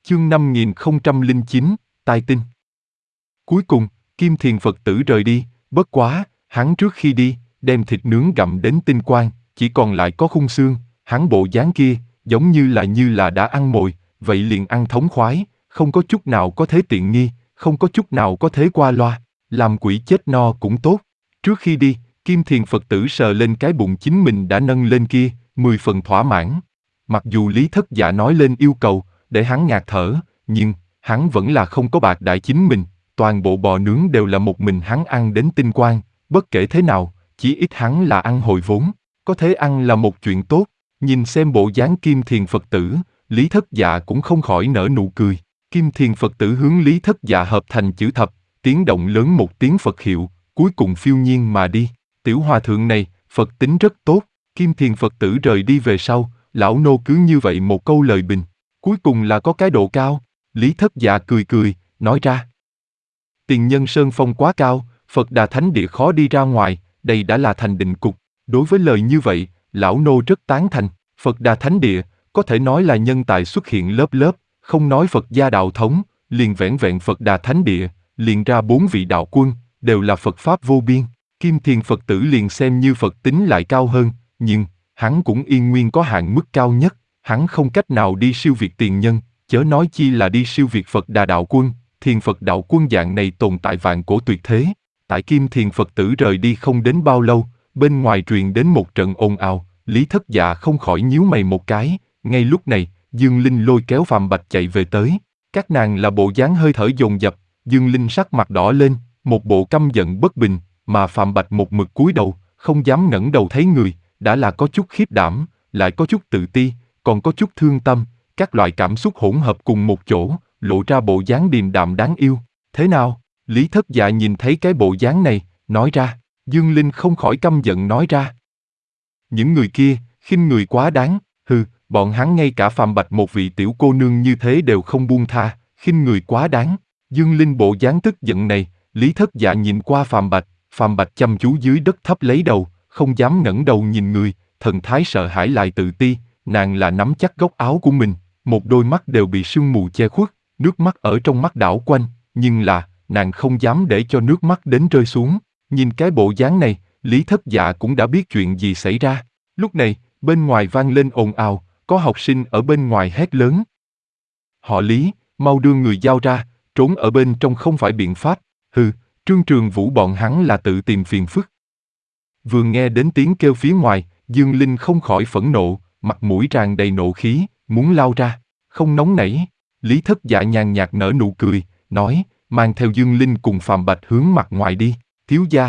Chương 5009, Tai tinh. Cuối cùng, Kim Thiền Phật tử rời đi, bất quá, hắn trước khi đi, đem thịt nướng gặm đến tinh quang, chỉ còn lại có khung xương, hắn bộ dáng kia, giống như là đã ăn mồi, vậy liền ăn thống khoái, không có chút nào có thế tiện nghi, không có chút nào có thế qua loa, làm quỷ chết no cũng tốt. Trước khi đi, Kim Thiền Phật tử sờ lên cái bụng chính mình đã nâng lên kia, 10 phần thỏa mãn. Mặc dù Lý Thất Dạ nói lên yêu cầu, để hắn ngạt thở, nhưng, hắn vẫn là không có bạc đãi chính mình, toàn bộ bò nướng đều là một mình hắn ăn đến tinh quang, bất kể thế nào, chỉ ít hắn là ăn hồi vốn, có thế ăn là một chuyện tốt, nhìn xem bộ dáng Kim Thiền Phật tử, Lý Thất Dạ cũng không khỏi nở nụ cười. Kim Thiền Phật tử hướng Lý Thất Dạ hợp thành chữ thập, tiếng động lớn một tiếng Phật hiệu, cuối cùng phiêu nhiên mà đi. Tiểu hòa thượng này, Phật tính rất tốt. Kim Thiền Phật tử rời đi về sau, lão nô cứ như vậy một câu lời bình, cuối cùng là có cái độ cao. Lý Thất Dạ cười cười, nói ra. Tiền Nhân Sơn phong quá cao, Phật Đà Thánh Địa khó đi ra ngoài, đây đã là thành định cục. Đối với lời như vậy, lão nô rất tán thành. Phật Đà Thánh Địa, có thể nói là nhân tài xuất hiện lớp lớp, không nói Phật gia đạo thống, liền vẻn vẹn Phật Đà Thánh Địa, liền ra 4 vị đạo quân, đều là Phật Pháp vô biên. Kim Thiền Phật tử liền xem như Phật tính lại cao hơn, nhưng, hắn cũng yên nguyên có hạn mức cao nhất, hắn không cách nào đi siêu việt tiền nhân, chớ nói chi là đi siêu việt Phật Đà đạo quân. Thiền Phật đạo quân dạng này tồn tại vạn cổ tuyệt thế. Tại Kim Thiền Phật tử rời đi không đến bao lâu, bên ngoài truyền đến một trận ồn ào, Lý Thất Dạ không khỏi nhíu mày một cái. Ngay lúc này, Dương Linh lôi kéo Phàm Bạch chạy về tới. Các nàng là bộ dáng hơi thở dồn dập, Dương Linh sắc mặt đỏ lên, một bộ căm giận bất bình, mà Phàm Bạch một mực cúi đầu, không dám ngẩng đầu thấy người, đã là có chút khiếp đảm, lại có chút tự ti, còn có chút thương tâm, các loại cảm xúc hỗn hợp cùng một chỗ, lộ ra bộ dáng điềm đạm đáng yêu. Thế nào? Lý Thất Dạ nhìn thấy cái bộ dáng này, nói ra. Dương Linh không khỏi căm giận nói ra. Những người kia, khinh người quá đáng, hừ, bọn hắn ngay cả Phàm Bạch một vị tiểu cô nương như thế đều không buông tha, khinh người quá đáng. Dương Linh bộ dáng tức giận này, Lý Thất Dạ nhìn qua Phàm Bạch chăm chú dưới đất thấp lấy đầu, không dám ngẩng đầu nhìn người, thần thái sợ hãi lại tự ti, nàng là nắm chắc góc áo của mình, một đôi mắt đều bị sương mù che khuất, nước mắt ở trong mắt đảo quanh, nhưng là, nàng không dám để cho nước mắt đến rơi xuống. Nhìn cái bộ dáng này, Lý Thất Dạ cũng đã biết chuyện gì xảy ra. Lúc này, bên ngoài vang lên ồn ào, có học sinh ở bên ngoài hét lớn. Họ Lý, mau đưa người giao ra, trốn ở bên trong không phải biện pháp. Hừ, Trương Trường Vũ bọn hắn là tự tìm phiền phức. Vừa nghe đến tiếng kêu phía ngoài, Dương Linh không khỏi phẫn nộ, mặt mũi tràn đầy nộ khí, muốn lao ra. Không nóng nảy, Lý Thất Dạ nhàn nhạt nở nụ cười, nói, mang theo Dương Linh cùng Phàm Bạch hướng mặt ngoài đi. Thiếu gia.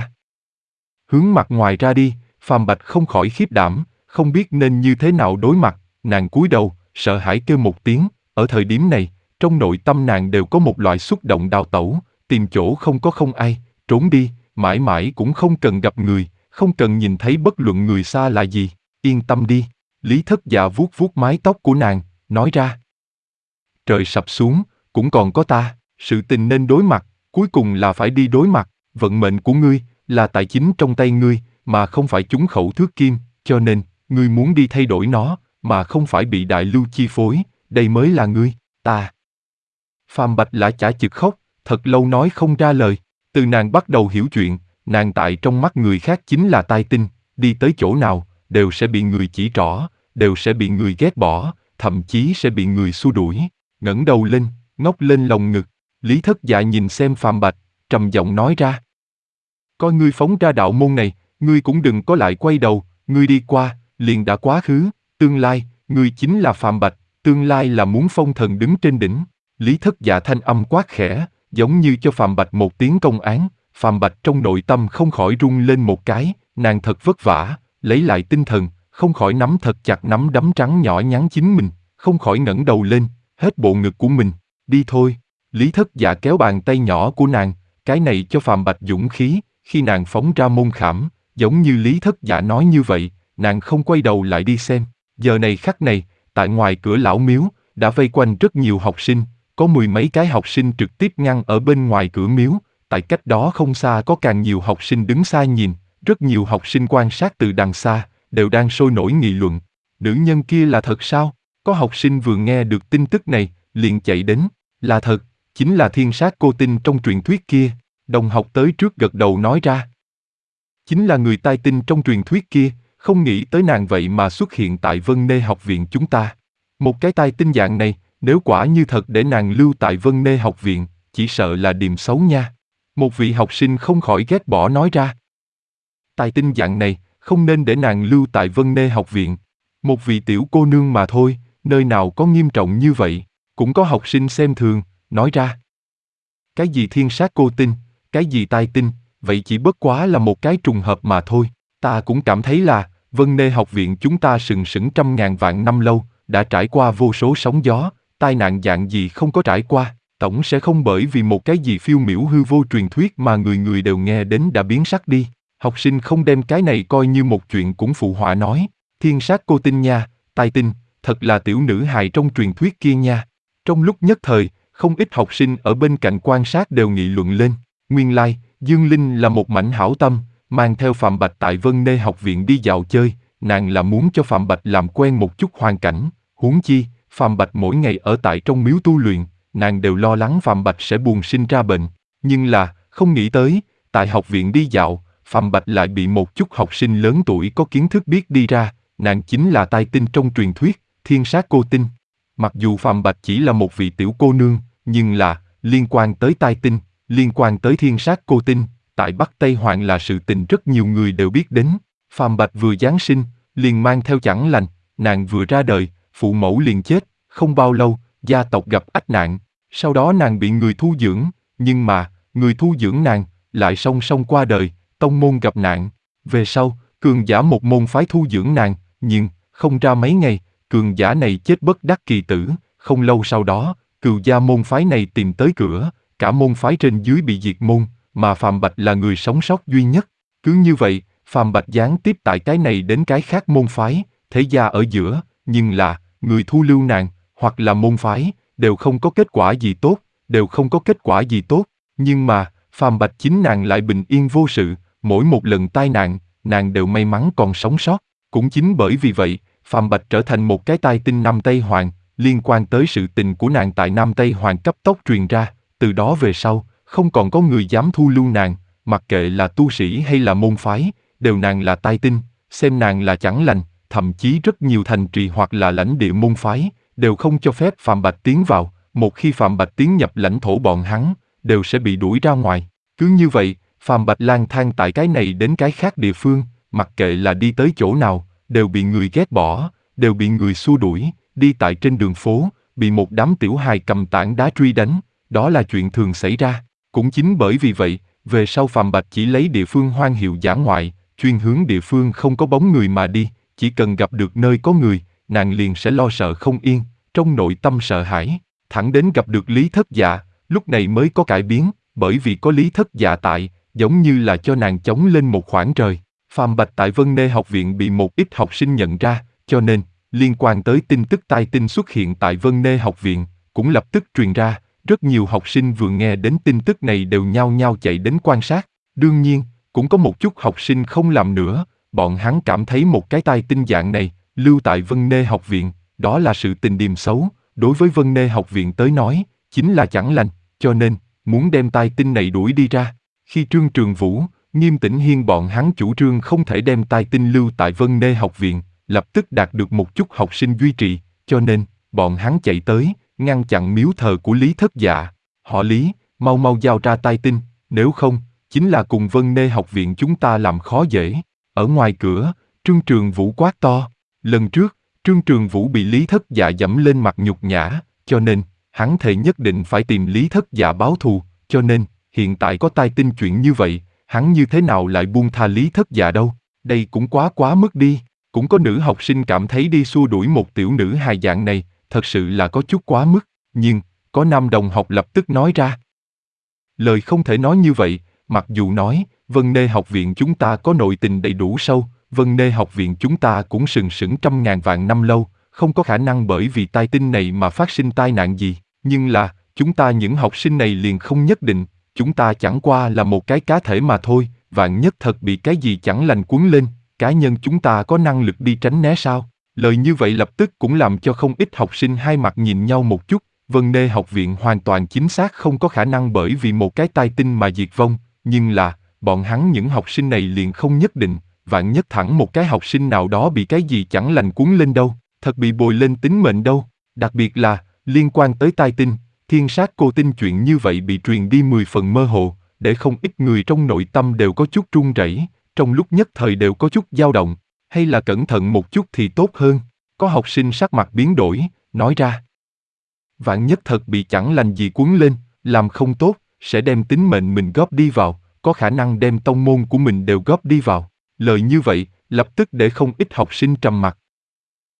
Hướng mặt ngoài ra đi, Phàm Bạch không khỏi khiếp đảm, không biết nên như thế nào đối mặt, nàng cúi đầu, sợ hãi kêu một tiếng, ở thời điểm này, trong nội tâm nàng đều có một loại xúc động đào tẩu, tìm chỗ không ai, trốn đi, mãi mãi cũng không cần gặp người, không cần nhìn thấy bất luận người xa là gì, yên tâm đi. Lý Thất Dạ vuốt vuốt mái tóc của nàng, nói ra. Trời sập xuống, cũng còn có ta, sự tình nên đối mặt, cuối cùng là phải đi đối mặt, vận mệnh của ngươi, là tài chính trong tay ngươi, mà không phải chúng khẩu thước kim, cho nên, ngươi muốn đi thay đổi nó, mà không phải bị đại lưu chi phối, đây mới là ngươi, ta. Phàm Bạch lã chả chực khóc, thật lâu nói không ra lời, từ nàng bắt đầu hiểu chuyện, nàng tại trong mắt người khác chính là tai tinh, đi tới chỗ nào, đều sẽ bị người chỉ trỏ, đều sẽ bị người ghét bỏ, thậm chí sẽ bị người xua đuổi. Ngẩng đầu lên, ngóc lên lồng ngực, Lý Thất Dạ nhìn xem Phàm Bạch, trầm giọng nói ra. Coi ngươi phóng ra đạo môn này, ngươi cũng đừng có lại quay đầu, ngươi đi qua, liền đã quá khứ, tương lai, ngươi chính là Phàm Bạch, tương lai là muốn phong thần đứng trên đỉnh. Lý Thất Dạ thanh âm quát khẽ, giống như cho Phàm Bạch một tiếng công án, Phàm Bạch trong nội tâm không khỏi rung lên một cái, nàng thật vất vả, lấy lại tinh thần, không khỏi nắm thật chặt nắm đấm trắng nhỏ nhắn chính mình, không khỏi ngẩng đầu lên, hết bộ ngực của mình, đi thôi. Lý Thất Dạ kéo bàn tay nhỏ của nàng, cái này cho Phàm Bạch dũng khí, khi nàng phóng ra môn khảm, giống như Lý Thất Dạ nói như vậy, nàng không quay đầu lại đi xem. Giờ này khắc này, tại ngoài cửa lão miếu, đã vây quanh rất nhiều học sinh, có 10 mấy cái học sinh trực tiếp ngăn ở bên ngoài cửa miếu, tại cách đó không xa có càng nhiều học sinh đứng xa nhìn, rất nhiều học sinh quan sát từ đằng xa, đều đang sôi nổi nghị luận. Nữ nhân kia là thật sao? Có học sinh vừa nghe được tin tức này, liền chạy đến. Là thật, chính là thiên sát cô tinh trong truyền thuyết kia. Đồng học tới trước gật đầu nói ra. Chính là người tai tinh trong truyền thuyết kia, không nghĩ tới nàng vậy mà xuất hiện tại Vân Nê học viện chúng ta. Một cái tai tinh dạng này, nếu quả như thật để nàng lưu tại Vân Nê học viện, chỉ sợ là điềm xấu nha. Một vị học sinh không khỏi ghét bỏ nói ra. Tai tinh dạng này, không nên để nàng lưu tại Vân Nê học viện. Một vị tiểu cô nương mà thôi, nơi nào có nghiêm trọng như vậy. Cũng có học sinh xem thường, nói ra. Cái gì thiên sát cô tinh, cái gì tai tinh, vậy chỉ bất quá là một cái trùng hợp mà thôi. Ta cũng cảm thấy là, Vân Nê học viện chúng ta sừng sững trăm ngàn vạn năm lâu, đã trải qua vô số sóng gió, tai nạn dạng gì không có trải qua, tổng sẽ không bởi vì một cái gì phiêu miểu hư vô truyền thuyết mà người người đều nghe đến đã biến sắc đi. Học sinh không đem cái này coi như một chuyện cũng phụ họa nói, thiên sát cô tinh nha, tai tinh, thật là tiểu nữ hài trong truyền thuyết kia nha. Trong lúc nhất thời, không ít học sinh ở bên cạnh quan sát đều nghị luận lên. Nguyên lai, Dương Linh là một mảnh hảo tâm, mang theo Phạm Bạch tại Vân Nê học viện đi dạo chơi, nàng là muốn cho Phạm Bạch làm quen một chút hoàn cảnh. Huống chi, Phạm Bạch mỗi ngày ở tại trong miếu tu luyện, nàng đều lo lắng Phạm Bạch sẽ buồn sinh ra bệnh. Nhưng là, không nghĩ tới, tại học viện đi dạo, Phạm Bạch lại bị một chút học sinh lớn tuổi có kiến thức biết đi ra, nàng chính là tai tinh trong truyền thuyết, thiên sát cô tinh. Mặc dù Phạm Bạch chỉ là một vị tiểu cô nương, nhưng là, liên quan tới tai tinh, liên quan tới thiên sát cô tinh, tại Bắc Tây Hoạn là sự tình rất nhiều người đều biết đến. Phạm Bạch vừa giáng sinh, liền mang theo chẳng lành, nàng vừa ra đời, phụ mẫu liền chết, không bao lâu, gia tộc gặp ách nạn, sau đó nàng bị người thu dưỡng, nhưng mà, người thu dưỡng nàng, lại song song qua đời, tông môn gặp nạn. Về sau, cường giả một môn phái thu dưỡng nàng, nhưng, không ra mấy ngày, cường giả này chết bất đắc kỳ tử, không lâu sau đó, Cừu gia môn phái này tìm tới cửa, cả môn phái trên dưới bị diệt môn, mà Phạm Bạch là người sống sót duy nhất. Cứ như vậy, Phạm Bạch gián tiếp tại cái này đến cái khác môn phái, thế gia ở giữa, nhưng là, người thu lưu nàng, hoặc là môn phái, đều không có kết quả gì tốt, đều không có kết quả gì tốt. Nhưng mà, Phạm Bạch chính nàng lại bình yên vô sự, mỗi một lần tai nạn, nàng đều may mắn còn sống sót. Cũng chính bởi vì vậy, Phạm Bạch trở thành một cái tai tinh Nam Tây Hoàng, liên quan tới sự tình của nàng tại Nam Tây Hoàng cấp tốc truyền ra, từ đó về sau, không còn có người dám thu lưu nàng, mặc kệ là tu sĩ hay là môn phái, đều nàng là tai tinh, xem nàng là chẳng lành, thậm chí rất nhiều thành trì hoặc là lãnh địa môn phái, đều không cho phép Phạm Bạch tiến vào, một khi Phạm Bạch tiến nhập lãnh thổ bọn hắn, đều sẽ bị đuổi ra ngoài. Cứ như vậy, Phạm Bạch lang thang tại cái này đến cái khác địa phương, mặc kệ là đi tới chỗ nào, đều bị người ghét bỏ, đều bị người xua đuổi, đi tại trên đường phố, bị một đám tiểu hài cầm tảng đá truy đánh, đó là chuyện thường xảy ra. Cũng chính bởi vì vậy, về sau Phạm Bạch chỉ lấy địa phương hoang hiệu dã ngoại, chuyên hướng địa phương không có bóng người mà đi, chỉ cần gặp được nơi có người, nàng liền sẽ lo sợ không yên, trong nội tâm sợ hãi, thẳng đến gặp được Lý Thất Dạ, lúc này mới có cải biến, bởi vì có Lý Thất Dạ tại, giống như là cho nàng chống lên một khoảng trời. Phạm Bạch tại Vân Nê học viện bị một ít học sinh nhận ra, cho nên, liên quan tới tin tức tai tinh xuất hiện tại Vân Nê học viện, cũng lập tức truyền ra, rất nhiều học sinh vừa nghe đến tin tức này đều nhao nhao chạy đến quan sát. Đương nhiên, cũng có một chút học sinh không làm nữa, bọn hắn cảm thấy một cái tai tinh dạng này, lưu tại Vân Nê học viện, đó là sự tình điềm xấu, đối với Vân Nê học viện tới nói, chính là chẳng lành, cho nên, muốn đem tai tinh này đuổi đi ra. Khi Trương Trường Vũ, Nghiêm Tĩnh Hiên bọn hắn chủ trương không thể đem tai tinh lưu tại Vân Nê học viện, lập tức đạt được một chút học sinh duy trì, cho nên, bọn hắn chạy tới, ngăn chặn miếu thờ của Lý Thất Dạ. Họ Lý, mau mau giao ra tai tinh, nếu không, chính là cùng Vân Nê học viện chúng ta làm khó dễ. Ở ngoài cửa, Trương Trường Vũ quát to. Lần trước, Trương Trường Vũ bị Lý Thất Dạ dẫm lên mặt nhục nhã, cho nên, hắn thề nhất định phải tìm Lý Thất Dạ báo thù, cho nên, hiện tại có tai tinh chuyện như vậy, hắn như thế nào lại buông tha Lý Thất Dạ đâu, đây cũng quá mức đi. Cũng có nữ học sinh cảm thấy đi xua đuổi một tiểu nữ hài dạng này, thật sự là có chút quá mức, nhưng, có nam đồng học lập tức nói ra. Lời không thể nói như vậy, mặc dù nói, Vân Nê học viện chúng ta có nội tình đầy đủ sâu, Vân Nê học viện chúng ta cũng sừng sững trăm ngàn vạn năm lâu, không có khả năng bởi vì tai tinh này mà phát sinh tai nạn gì, nhưng là, chúng ta những học sinh này liền không nhất định, chúng ta chẳng qua là một cái cá thể mà thôi, vạn nhất thật bị cái gì chẳng lành cuốn lên, cá nhân chúng ta có năng lực đi tránh né sao? Lời như vậy lập tức cũng làm cho không ít học sinh hai mặt nhìn nhau một chút, Vân Nê học viện hoàn toàn chính xác không có khả năng bởi vì một cái tai tinh mà diệt vong, nhưng là, bọn hắn những học sinh này liền không nhất định, vạn nhất thẳng một cái học sinh nào đó bị cái gì chẳng lành cuốn lên đâu, thật bị bồi lên tính mệnh đâu, đặc biệt là, liên quan tới tai tinh, thiên sát cô tinh chuyện như vậy bị truyền đi 10 phần mơ hồ, để không ít người trong nội tâm đều có chút run rẩy, trong lúc nhất thời đều có chút dao động, hay là cẩn thận một chút thì tốt hơn. Có học sinh sắc mặt biến đổi, nói ra. Vạn nhất thật bị chẳng lành gì cuốn lên, làm không tốt, sẽ đem tính mệnh mình góp đi vào, có khả năng đem tông môn của mình đều góp đi vào. Lời như vậy, lập tức để không ít học sinh trầm mặc.